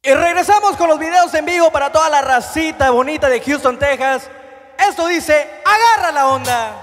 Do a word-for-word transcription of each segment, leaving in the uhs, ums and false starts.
Y regresamos con los videos en vivo para toda la racita bonita de Houston, Texas. Esto dice, agarra la onda.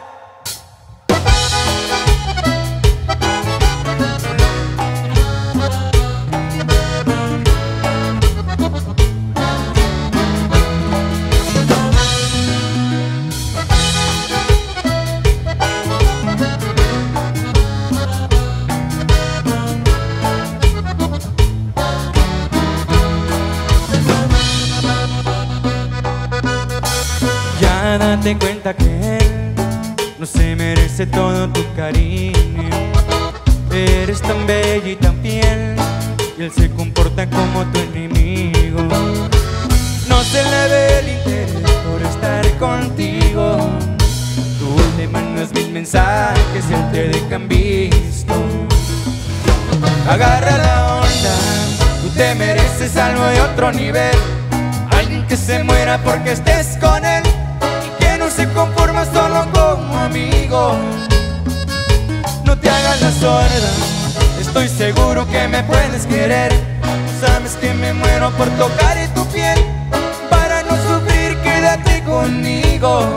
Date cuenta que él no se merece todo tu cariño. Eres tan bella y tan fiel y él se comporta como tu enemigo. No se le ve el interés por estar contigo. Tú le mandas mil mensajes y él te deja en visto. Agarra la onda, tú te mereces algo de otro nivel. Alguien que se muera porque estés con él, no se conforma solo como amigo. No te hagas la sorda, estoy seguro que me puedes querer. Sabes que me muero por tocar tu piel. Para no sufrir, quédate conmigo.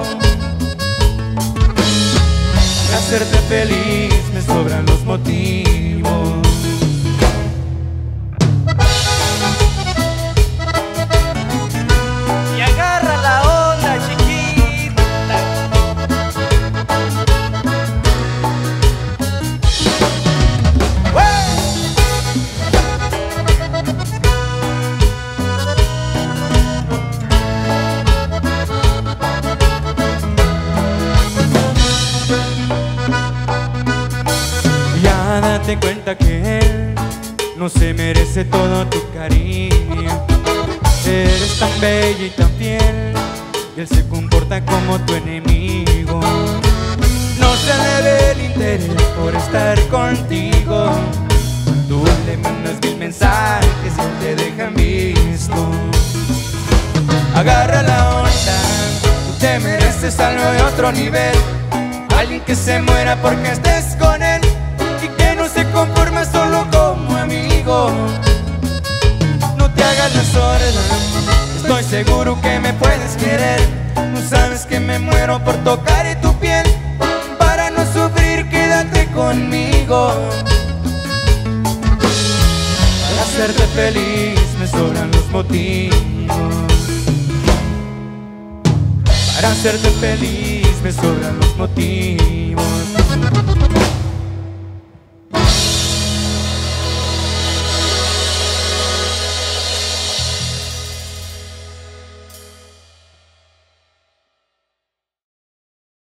Para hacerte feliz me sobran los motivos. Y agarra la onda, chiquita. Date cuenta que él no se merece todo tu cariño. Eres tan bella y tan fiel y él se comporta como tu enemigo. No se le ve el interés por estar contigo. Tú le mandas mil mensajes y él te deja en visto. Agarra la onda, tú te mereces algo de otro nivel. Alguien que se muera porque estés con él y que no se conforma solo como amigo. No te hagas la sorda, estoy seguro que me puedes querer. No sabes que me muero por tocar tu piel. Para no sufrir, quédate conmigo. Para hacerte feliz me sobran los motivos. Para hacerte feliz me sobran los motivos.